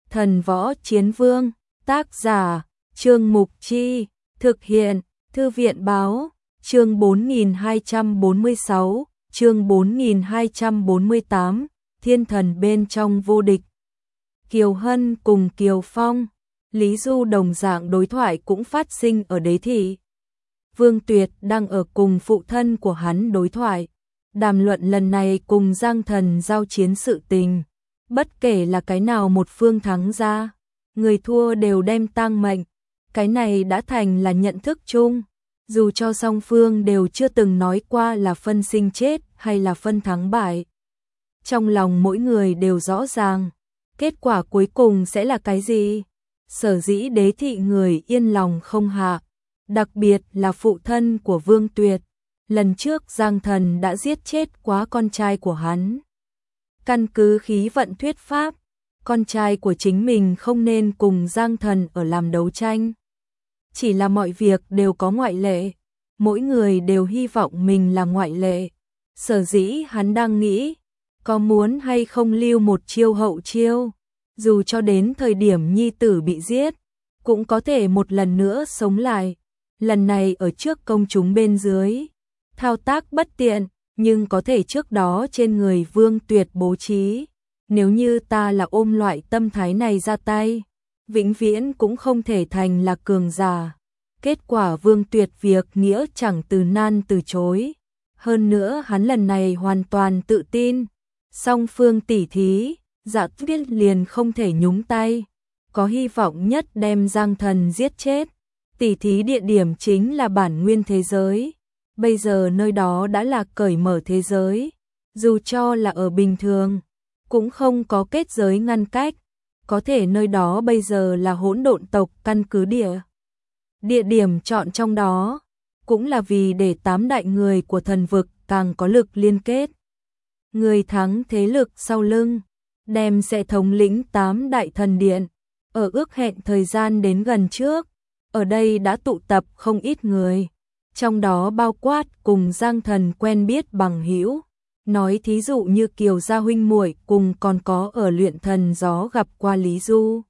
Thần Võ Chiến Vương, tác giả, Trương Mục Chi, thực hiện, Thư viện Báo, chương 4246, chương 4248, Thiên Thần bên trong vô địch. Kiều Hân cùng Kiều Phong, Lý Du đồng dạng đối thoại cũng phát sinh ở Đế Thị. Vương Tuyệt đang ở cùng phụ thân của hắn đối thoại, đàm luận lần này cùng Giang Thần giao chiến sự tình. Bất kể là cái nào một phương thắng ra, người thua đều đem tang mệnh. Cái này đã thành là nhận thức chung, dù cho song phương đều chưa từng nói qua là phân sinh chết hay là phân thắng bại. Trong lòng mỗi người đều rõ ràng, kết quả cuối cùng sẽ là cái gì. Sở dĩ Đế Thị người yên lòng không hạ, đặc biệt là phụ thân của Vương Tuyệt. Lần trước Giang Thần đã giết chết quá con trai của hắn. Căn cứ khí vận thuyết pháp, con trai của chính mình không nên cùng Giang Thần ở làm đấu tranh. Chỉ là mọi việc đều có ngoại lệ, mỗi người đều hy vọng mình là ngoại lệ. Sở dĩ hắn đang nghĩ, có muốn hay không lưu một chiêu hậu chiêu, dù cho đến thời điểm nhi tử bị giết, cũng có thể một lần nữa sống lại. Lần này ở trước công chúng bên dưới, thao tác bất tiện, nhưng có thể trước đó trên người Vương Tuyệt bố trí. Nếu như ta là ôm loại tâm thái này ra tay, vĩnh viễn cũng không thể thành là cường giả. Kết quả Vương Tuyệt việc nghĩa chẳng từ nan từ chối. Hơn nữa hắn lần này hoàn toàn tự tin. Song phương tỉ thí, Dạ Tuyết liền không thể nhúng tay. Có hy vọng nhất đem Giang Thần giết chết. Tỉ thí địa điểm chính là bản nguyên thế giới. Bây giờ nơi đó đã là cởi mở thế giới. Dù cho là ở bình thường, cũng không có kết giới ngăn cách. Có thể nơi đó bây giờ là hỗn độn tộc căn cứ địa. Địa điểm chọn trong đó, cũng là vì để 8 đại người của thần vực càng có lực liên kết. Người thắng thế lực sau lưng, đem sẽ thống lĩnh 8 đại thần điện. Ở ước hẹn thời gian đến gần trước, ở đây đã tụ tập không ít người. Trong đó bao quát cùng Giang Thần quen biết bằng hữu. Nói thí dụ như Kiều gia huynh muội cùng còn có ở luyện thần gió gặp qua Lý Du.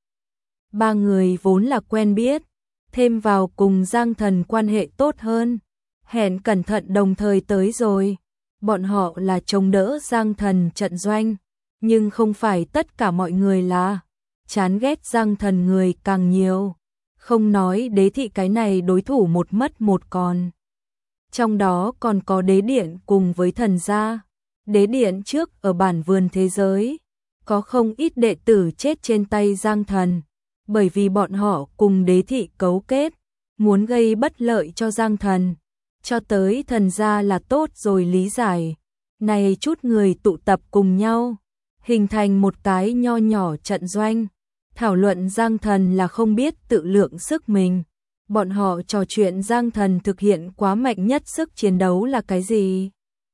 Ba người vốn là quen biết, thêm vào cùng Giang Thần quan hệ tốt hơn. Hẹn cẩn thận đồng thời tới rồi. Bọn họ là chống đỡ Giang Thần trận doanh. Nhưng không phải tất cả mọi người là. Chán ghét Giang Thần người càng nhiều. Không nói Đế Thị cái này đối thủ một mất một còn. Trong đó còn có Đế Điện cùng với thần gia. Đế Điện trước ở bản vườn thế giới, có không ít đệ tử chết trên tay Giang Thần, bởi vì bọn họ cùng Đế Thị cấu kết, muốn gây bất lợi cho Giang Thần. Cho tới thần gia là tốt rồi lý giải. Này chút người tụ tập cùng nhau, hình thành một cái nho nhỏ trận doanh, thảo luận Giang Thần là không biết tự lượng sức mình. Bọn họ trò chuyện Giang Thần thực hiện quá mạnh nhất sức chiến đấu là cái gì?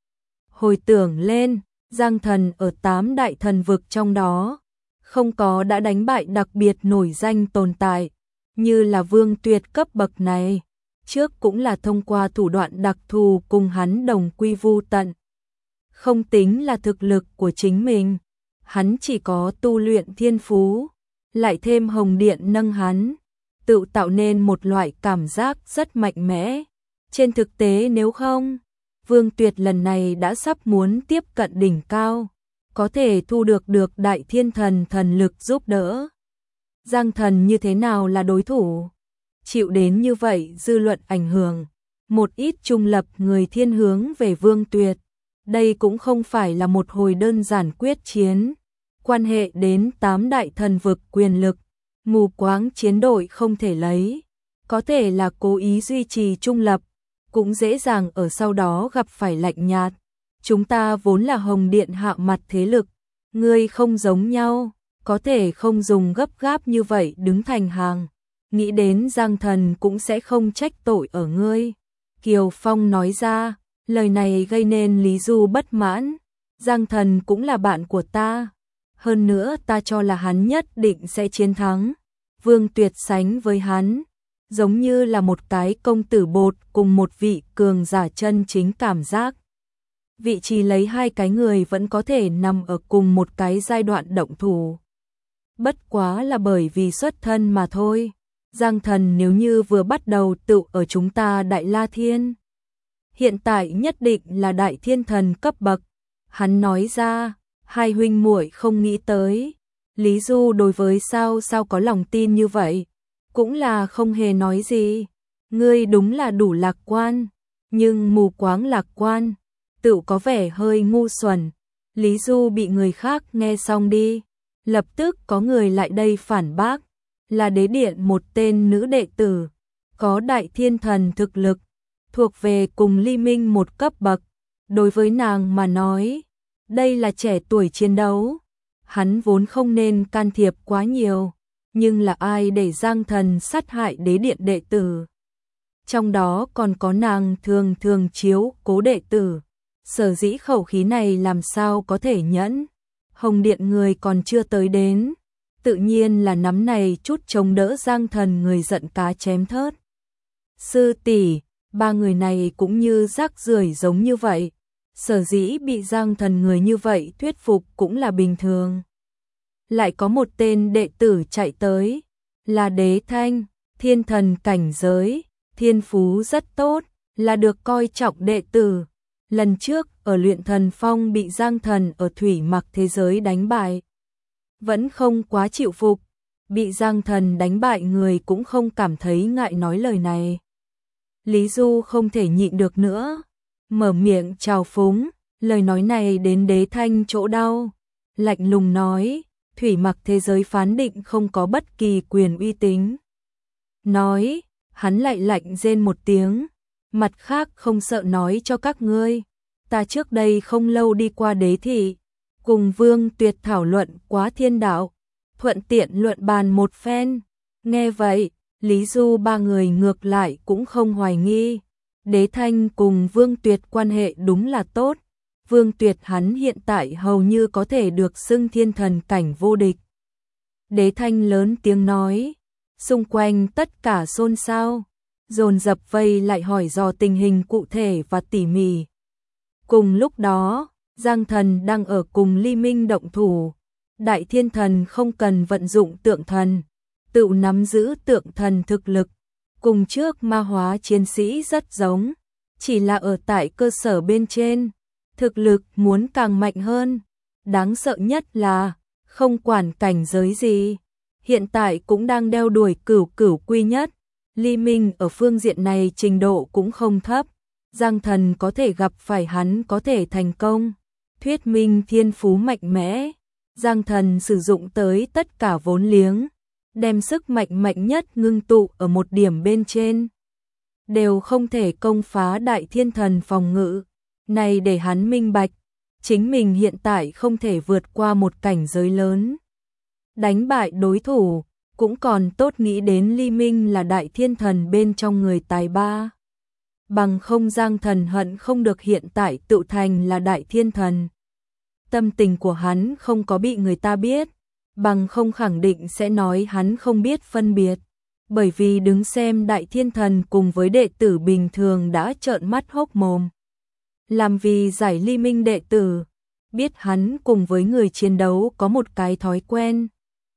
Hồi tưởng lên, Giang Thần ở 8 đại thần vực trong đó, không có đã đánh bại đặc biệt nổi danh tồn tại, như là Vương Tuyệt cấp bậc này, trước cũng là thông qua thủ đoạn đặc thù cùng hắn đồng quy vu tận. Không tính là thực lực của chính mình, hắn chỉ có tu luyện thiên phú, lại thêm Hồng Điện nâng hắn, tự tạo nên một loại cảm giác rất mạnh mẽ. Trên thực tế nếu không, Vương Tuyệt lần này đã sắp muốn tiếp cận đỉnh cao, có thể thu được đại thiên thần thần lực giúp đỡ. Giang Thần như thế nào là đối thủ? Chịu đến như vậy dư luận ảnh hưởng, một ít trung lập người thiên hướng về Vương Tuyệt. Đây cũng không phải là một hồi đơn giản quyết chiến, quan hệ đến 8 đại thần vực quyền lực, mù quáng chiến đội không thể lấy, có thể là cố ý duy trì trung lập, cũng dễ dàng ở sau đó gặp phải lạnh nhạt. Chúng ta vốn là Hồng Điện hạ mặt thế lực, ngươi không giống nhau, có thể không dùng gấp gáp như vậy đứng thành hàng. Nghĩ đến Giang Thần cũng sẽ không trách tội ở ngươi. Kiều Phong nói ra, lời này gây nên Lý Du bất mãn. Giang Thần cũng là bạn của ta. Hơn nữa ta cho là hắn nhất định sẽ chiến thắng. Vương Tuyệt sánh với hắn, giống như là một cái công tử bột cùng một vị cường giả chân chính cảm giác. Vị trí lấy hai cái người vẫn có thể nằm ở cùng một cái giai đoạn động thủ. bất quá là bởi vì xuất thân mà thôi. Giang Thần nếu như vừa bắt đầu tự ở chúng ta Đại La Thiên, hiện tại nhất định là Đại Thiên Thần cấp bậc. Hắn nói ra, hai huynh muội không nghĩ tới. Lý Du đối với sao có lòng tin như vậy, cũng là không hề nói gì. Ngươi đúng là đủ lạc quan, nhưng mù quáng lạc quan, tự có vẻ hơi ngu xuẩn. Lý Du bị người khác nghe xong đi, lập tức có người lại đây phản bác, là đế điện một tên nữ đệ tử, có Đại Thiên Thần thực lực, thuộc về cùng Ly Minh một cấp bậc. Đối với nàng mà nói, đây là trẻ tuổi chiến đấu, hắn vốn không nên can thiệp quá nhiều, nhưng là ai để Giang Thần sát hại đế điện đệ tử. Trong đó còn có nàng thường chiếu cố đệ tử, sở dĩ khẩu khí này làm sao có thể nhẫn. Hồng Điện người còn chưa tới đến, tự nhiên là nắm này chút chống đỡ Giang Thần người giận cá chém thớt. Sư tỷ, ba người này cũng như rác rưởi giống như vậy, sở dĩ bị Giang Thần người như vậy thuyết phục cũng là bình thường. Lại có một tên đệ tử chạy tới, là Đế Thanh, thiên thần cảnh giới, thiên phú rất tốt, là được coi trọng đệ tử. Lần trước ở luyện thần phong bị Giang Thần ở thủy mặc thế giới đánh bại, vẫn không quá chịu phục, bị Giang Thần đánh bại người cũng không cảm thấy ngại nói lời này. Lý Du không thể nhịn được nữa, mở miệng trào phúng, lời nói này đến Đế Thanh chỗ đau, lạnh lùng nói, thủy mặc thế giới phán định không có bất kỳ quyền uy tín. Nói, hắn lại lạnh rên một tiếng, mặt khác không sợ nói cho các ngươi, ta trước đây không lâu đi qua đế thị, cùng Vương Tuyệt thảo luận quá thiên đạo, thuận tiện luận bàn một phen. Nghe vậy, Lý Du ba người ngược lại cũng không hoài nghi, Đế Thanh cùng Vương Tuyệt quan hệ đúng là tốt. Vương Tuyệt hắn hiện tại hầu như có thể được xưng thiên thần cảnh vô địch. Đế Thanh lớn tiếng nói, xung quanh tất cả xôn xao, dồn dập vây lại hỏi dò tình hình cụ thể và tỉ mỉ. Cùng lúc đó, Giang Thần đang ở cùng Ly Minh động thủ, Đại Thiên Thần không cần vận dụng tượng thần, tự nắm giữ tượng thần thực lực, cùng trước ma hóa chiến sĩ rất giống, chỉ là ở tại cơ sở bên trên, thực lực muốn càng mạnh hơn. Đáng sợ nhất là, không quản cảnh giới gì, hiện tại cũng đang đeo đuổi cửu quy nhất. Ly Minh ở phương diện này trình độ cũng không thấp, Giang Thần có thể gặp phải hắn có thể thành công, thuyết minh thiên phú mạnh mẽ. Giang Thần sử dụng tới tất cả vốn liếng, đem sức mạnh nhất ngưng tụ ở một điểm bên trên, đều không thể công phá Đại Thiên Thần phòng ngự. Này để hắn minh bạch, chính mình hiện tại không thể vượt qua một cảnh giới lớn, đánh bại đối thủ, cũng còn tốt nghĩ đến Ly Minh là Đại Thiên Thần bên trong người tài ba. Bằng không Giang Thần hận không được hiện tại tự thành là Đại Thiên Thần. Tâm tình của hắn không có bị người ta biết, bằng không khẳng định sẽ nói hắn không biết phân biệt. Bởi vì đứng xem Đại Thiên Thần cùng với đệ tử bình thường đã trợn mắt hốc mồm. Làm vì giải Ly Minh đệ tử, biết hắn cùng với người chiến đấu có một cái thói quen.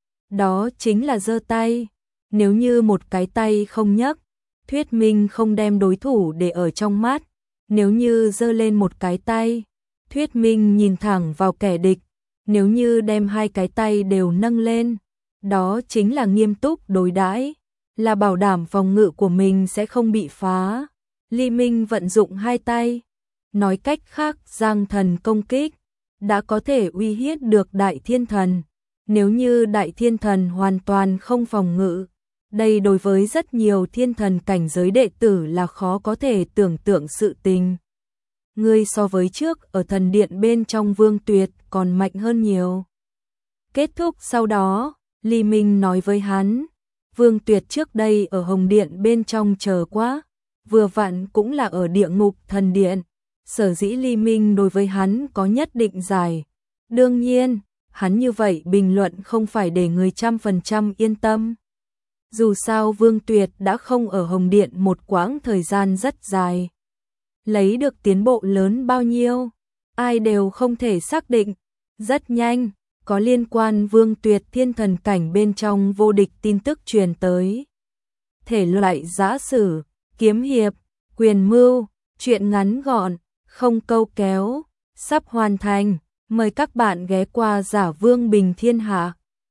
Đó chính là giơ tay, nếu như một cái tay không nhấc, thuyết minh không đem đối thủ để ở trong mắt. Nếu như giơ lên một cái tay, thuyết minh nhìn thẳng vào kẻ địch. Nếu như đem hai cái tay đều nâng lên, đó chính là nghiêm túc đối đãi, là bảo đảm phòng ngự của mình sẽ không bị phá. Ly Minh vận dụng hai tay, nói cách khác Giang Thần công kích, đã có thể uy hiếp được Đại Thiên Thần. Nếu như Đại Thiên Thần hoàn toàn không phòng ngự, đây đối với rất nhiều thiên thần cảnh giới đệ tử là khó có thể tưởng tượng sự tình. Ngươi so với trước ở thần điện bên trong Vương Tuyệt còn mạnh hơn nhiều. Kết thúc sau đó, Ly Minh nói với hắn, Vương Tuyệt trước đây ở Hồng Điện bên trong chờ quá, vừa vặn cũng là ở địa ngục thần điện, sở dĩ Ly Minh đối với hắn có nhất định giải. Đương nhiên, hắn như vậy bình luận không phải để người 100% yên tâm. Dù sao Vương Tuyệt đã không ở Hồng Điện một quãng thời gian rất dài. Lấy được tiến bộ lớn bao nhiêu, ai đều không thể xác định. Rất nhanh, có liên quan Vương Tuyệt Thiên thần cảnh bên trong vô địch tin tức truyền tới. Thể loại giã sử, kiếm hiệp, quyền mưu, truyện ngắn gọn, không câu kéo, sắp hoàn thành. Mời các bạn ghé qua Giả Vương Bình Thiên Hạ.